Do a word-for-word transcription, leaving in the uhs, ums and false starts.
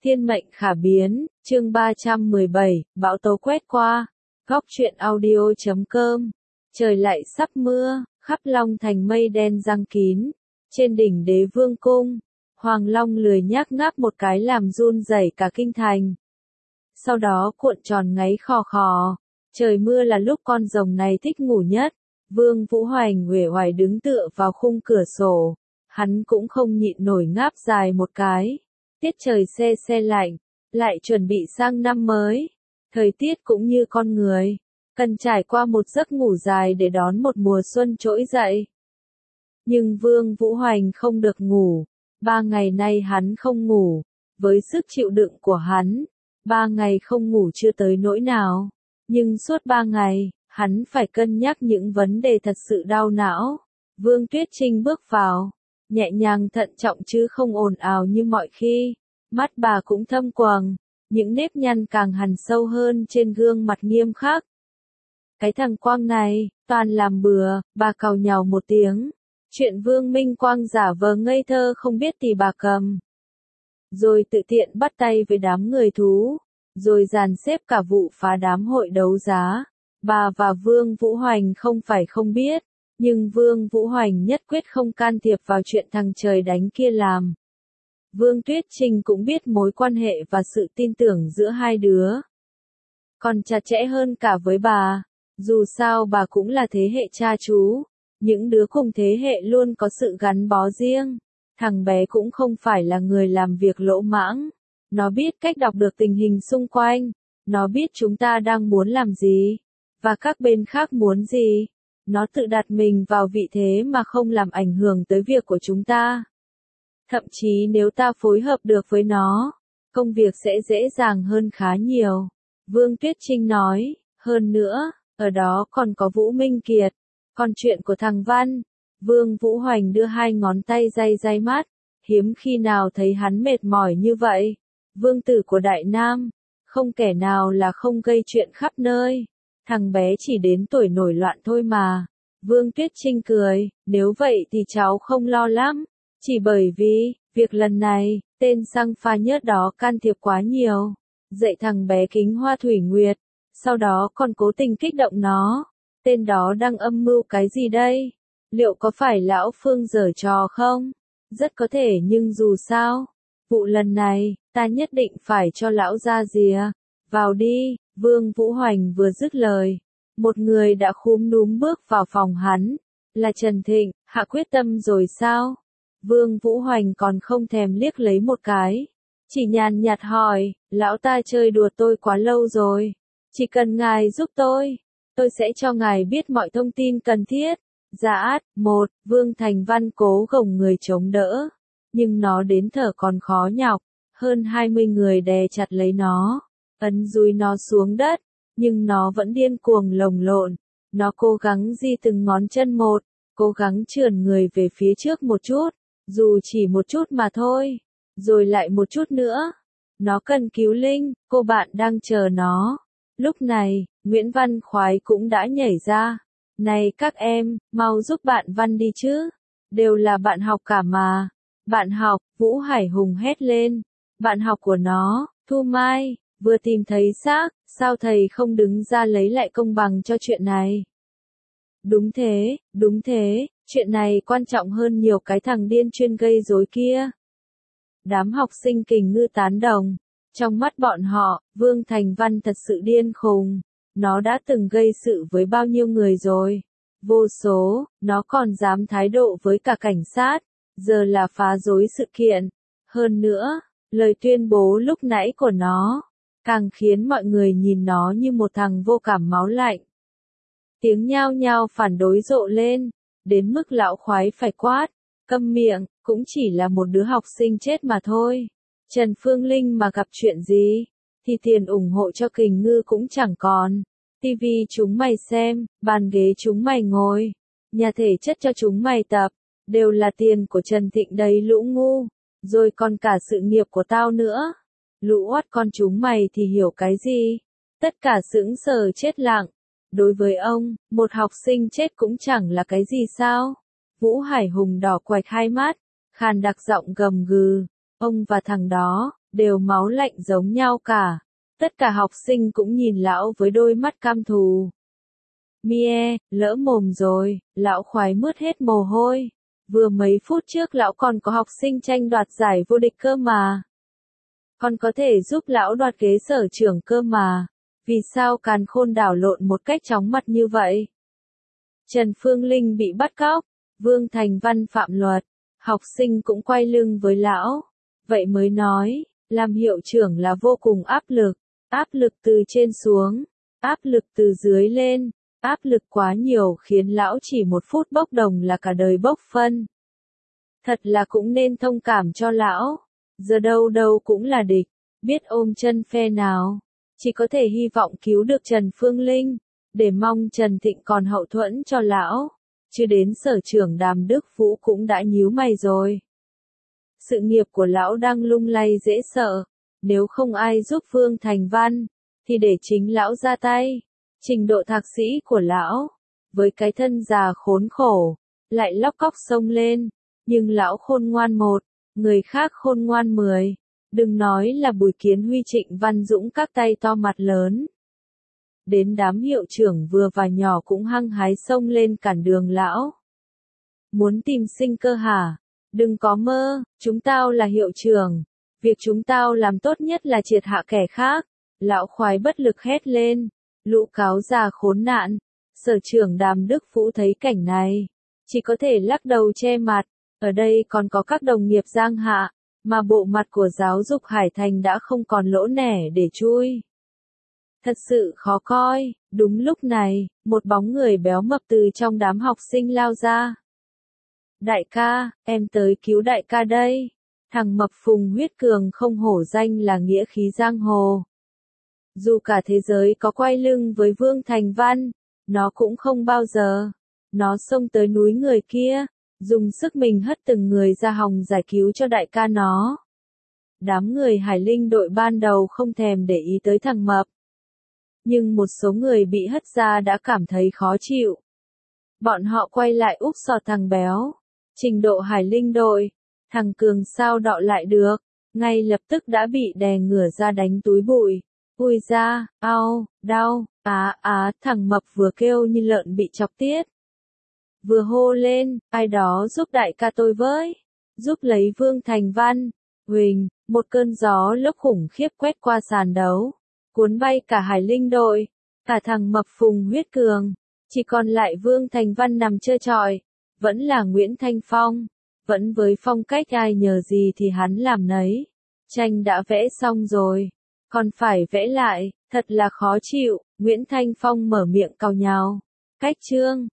Thiên mệnh khả biến, chương ba trăm mười bảy, bão tố quét qua. Góc truyện audio chấm com. Trời lại sắp mưa, khắp Long Thành mây đen giăng kín. Trên đỉnh Đế Vương cung, Hoàng Long lười nhác ngáp một cái làm run rẩy cả kinh thành. Sau đó cuộn tròn ngáy khò khò. Trời mưa là lúc con rồng này thích ngủ nhất. Vương Vũ Hoành uể oải đứng tựa vào khung cửa sổ. Hắn cũng không nhịn nổi ngáp dài một cái. Tiết trời se se lạnh, lại chuẩn bị sang năm mới. Thời tiết cũng như con người, cần trải qua một giấc ngủ dài để đón một mùa xuân trỗi dậy. Nhưng Vương Vũ Hoành không được ngủ. Ba ngày nay hắn không ngủ. Với sức chịu đựng của hắn, ba ngày không ngủ chưa tới nỗi nào. Nhưng suốt ba ngày, hắn phải cân nhắc những vấn đề thật sự đau não. Vương Tuyết Trinh bước vào, nhẹ nhàng thận trọng chứ không ồn ào như mọi khi. Mắt bà cũng thâm quầng, những nếp nhăn càng hằn sâu hơn trên gương mặt nghiêm khắc. Cái thằng Quang này, toàn làm bừa, bà càu nhàu một tiếng. Chuyện Vương Minh Quang giả vờ ngây thơ không biết thì bà cầm. Rồi tự tiện bắt tay với đám người thú. Rồi dàn xếp cả vụ phá đám hội đấu giá. Bà và Vương Vũ Hoành không phải không biết. Nhưng Vương Vũ Hoành nhất quyết không can thiệp vào chuyện thằng trời đánh kia làm. Vương Tuyết Trinh cũng biết mối quan hệ và sự tin tưởng giữa hai đứa. Còn chặt chẽ hơn cả với bà. Dù sao bà cũng là thế hệ cha chú. Những đứa cùng thế hệ luôn có sự gắn bó riêng. Thằng bé cũng không phải là người làm việc lỗ mãng. Nó biết cách đọc được tình hình xung quanh. Nó biết chúng ta đang muốn làm gì. Và các bên khác muốn gì. Nó tự đặt mình vào vị thế mà không làm ảnh hưởng tới việc của chúng ta. Thậm chí nếu ta phối hợp được với nó, công việc sẽ dễ dàng hơn khá nhiều. Vương Tuyết Trinh nói, hơn nữa, ở đó còn có Vũ Minh Kiệt. Còn chuyện của thằng Văn, Vương Vũ Hoành đưa hai ngón tay day day mắt, hiếm khi nào thấy hắn mệt mỏi như vậy. Vương tử của Đại Nam, không kẻ nào là không gây chuyện khắp nơi. Thằng bé chỉ đến tuổi nổi loạn thôi mà. Vương Tuyết Trinh cười, nếu vậy thì cháu không lo lắm. Chỉ bởi vì, việc lần này, tên xăng pha nhớt đó can thiệp quá nhiều. Dạy thằng bé Kính Hoa Thủy Nguyệt. Sau đó còn cố tình kích động nó. Tên đó đang âm mưu cái gì đây? Liệu có phải lão Phương giở trò không? Rất có thể nhưng dù sao. Vụ lần này, ta nhất định phải cho lão ra rìa. Vào đi, Vương Vũ Hoành vừa dứt lời. Một người đã khúm núm bước vào phòng hắn. Là Trần Thịnh, hạ quyết tâm rồi sao? Vương Vũ Hoành còn không thèm liếc lấy một cái. Chỉ nhàn nhạt hỏi, lão ta chơi đùa tôi quá lâu rồi. Chỉ cần ngài giúp tôi, tôi sẽ cho ngài biết mọi thông tin cần thiết. Dạ át, một, Vương Thành Văn cố gồng người chống đỡ. Nhưng nó đến thở còn khó nhọc. Hơn hai mươi người đè chặt lấy nó. Ấn dúi nó xuống đất. Nhưng nó vẫn điên cuồng lồng lộn. Nó cố gắng di từng ngón chân một. Cố gắng trườn người về phía trước một chút. Dù chỉ một chút mà thôi. Rồi lại một chút nữa. Nó cần cứu Linh, cô bạn đang chờ nó. Lúc này, Nguyễn Văn Khoái cũng đã nhảy ra. Này các em, mau giúp bạn Văn đi chứ. Đều là bạn học cả mà. Bạn học, Vũ Hải Hùng hét lên. Bạn học của nó, Thu Mai, vừa tìm thấy xác, sao thầy không đứng ra lấy lại công bằng cho chuyện này? Đúng thế, đúng thế, chuyện này quan trọng hơn nhiều cái thằng điên chuyên gây rối kia. Đám học sinh Kình Ngư tán đồng. Trong mắt bọn họ, Vương Thành Văn thật sự điên khùng. Nó đã từng gây sự với bao nhiêu người rồi. Vô số, nó còn dám thái độ với cả cảnh sát. Giờ là phá rối sự kiện. Hơn nữa, lời tuyên bố lúc nãy của nó, càng khiến mọi người nhìn nó như một thằng vô cảm máu lạnh. Tiếng nhao nhao phản đối rộ lên, đến mức lão Khoái phải quát, câm miệng, cũng chỉ là một đứa học sinh chết mà thôi. Trần Phương Linh mà gặp chuyện gì, thì tiền ủng hộ cho Kình Ngư cũng chẳng còn. Tivi chúng mày xem, bàn ghế chúng mày ngồi, nhà thể chất cho chúng mày tập, đều là tiền của Trần Thịnh đấy lũ ngu, rồi còn cả sự nghiệp của tao nữa. Lũ oát con chúng mày thì hiểu cái gì? Tất cả sững sờ chết lặng. Đối với ông, một học sinh chết cũng chẳng là cái gì sao? Vũ Hải Hùng đỏ quạch hai mắt, khàn đặc giọng gầm gừ. Ông và thằng đó, đều máu lạnh giống nhau cả. Tất cả học sinh cũng nhìn lão với đôi mắt căm thù. Mie, lỡ mồm rồi, lão khoái mướt hết mồ hôi. Vừa mấy phút trước lão còn có học sinh tranh đoạt giải vô địch cơ mà. Còn có thể giúp lão đoạt ghế sở trưởng cơ mà. Vì sao càn khôn đảo lộn một cách chóng mặt như vậy? Trần Phương Linh bị bắt cóc, Vương Thành Văn phạm luật, học sinh cũng quay lưng với lão. Vậy mới nói, làm hiệu trưởng là vô cùng áp lực, áp lực từ trên xuống, áp lực từ dưới lên, áp lực quá nhiều khiến lão chỉ một phút bốc đồng là cả đời bốc phân. Thật là cũng nên thông cảm cho lão, giờ đâu đâu cũng là địch, biết ôm chân phe nào, chỉ có thể hy vọng cứu được Trần Phương Linh, để mong Trần Thịnh còn hậu thuẫn cho lão, chứ đến sở trưởng Đàm Đức Vũ cũng đã nhíu mày rồi. Sự nghiệp của lão đang lung lay dễ sợ, nếu không ai giúp Vương Thành Văn, thì để chính lão ra tay. Trình độ thạc sĩ của lão, với cái thân già khốn khổ, lại lóc cóc xông lên, nhưng lão khôn ngoan một, người khác khôn ngoan mười, đừng nói là Bùi Kiến Huy Trịnh Văn Dũng các tay to mặt lớn. Đến đám hiệu trưởng vừa và nhỏ cũng hăng hái xông lên cản đường lão. Muốn tìm sinh cơ hả? Đừng có mơ, chúng tao là hiệu trưởng, việc chúng tao làm tốt nhất là triệt hạ kẻ khác. Lão khoái bất lực hét lên, lũ cáo già khốn nạn. Sở trưởng Đàm Đức Vũ thấy cảnh này, chỉ có thể lắc đầu che mặt, ở đây còn có các đồng nghiệp Giang Hạ, mà bộ mặt của giáo dục Hải Thành đã không còn lỗ nẻ để chui. Thật sự khó coi, đúng lúc này, một bóng người béo mập từ trong đám học sinh lao ra. Đại ca, em tới cứu đại ca đây. Thằng mập Phùng Huyết Cường không hổ danh là nghĩa khí giang hồ. Dù cả thế giới có quay lưng với Vương Thành Văn, nó cũng không bao giờ. Nó xông tới núi người kia, dùng sức mình hất từng người ra hòng giải cứu cho đại ca nó. Đám người Hải Linh đội ban đầu không thèm để ý tới thằng mập. Nhưng một số người bị hất ra đã cảm thấy khó chịu. Bọn họ quay lại úp sọt thằng béo. Trình độ Hải Linh đội, thằng Cường sao đọ lại được, ngay lập tức đã bị đè ngửa ra đánh túi bụi. Ui da, ao, đau, á á, thằng mập vừa kêu như lợn bị chọc tiết. Vừa hô lên, ai đó giúp đại ca tôi với, giúp lấy Vương Thành Văn. Huỳnh, một cơn gió lốc khủng khiếp quét qua sàn đấu, cuốn bay cả Hải Linh đội, cả thằng mập Phùng Huyết Cường, chỉ còn lại Vương Thành Văn nằm trơ trọi, vẫn là Nguyễn Thanh Phong, vẫn với phong cách ai nhờ gì thì hắn làm nấy. Tranh đã vẽ xong rồi, còn phải vẽ lại, thật là khó chịu. Nguyễn Thanh Phong mở miệng càu nhàu. Cách chương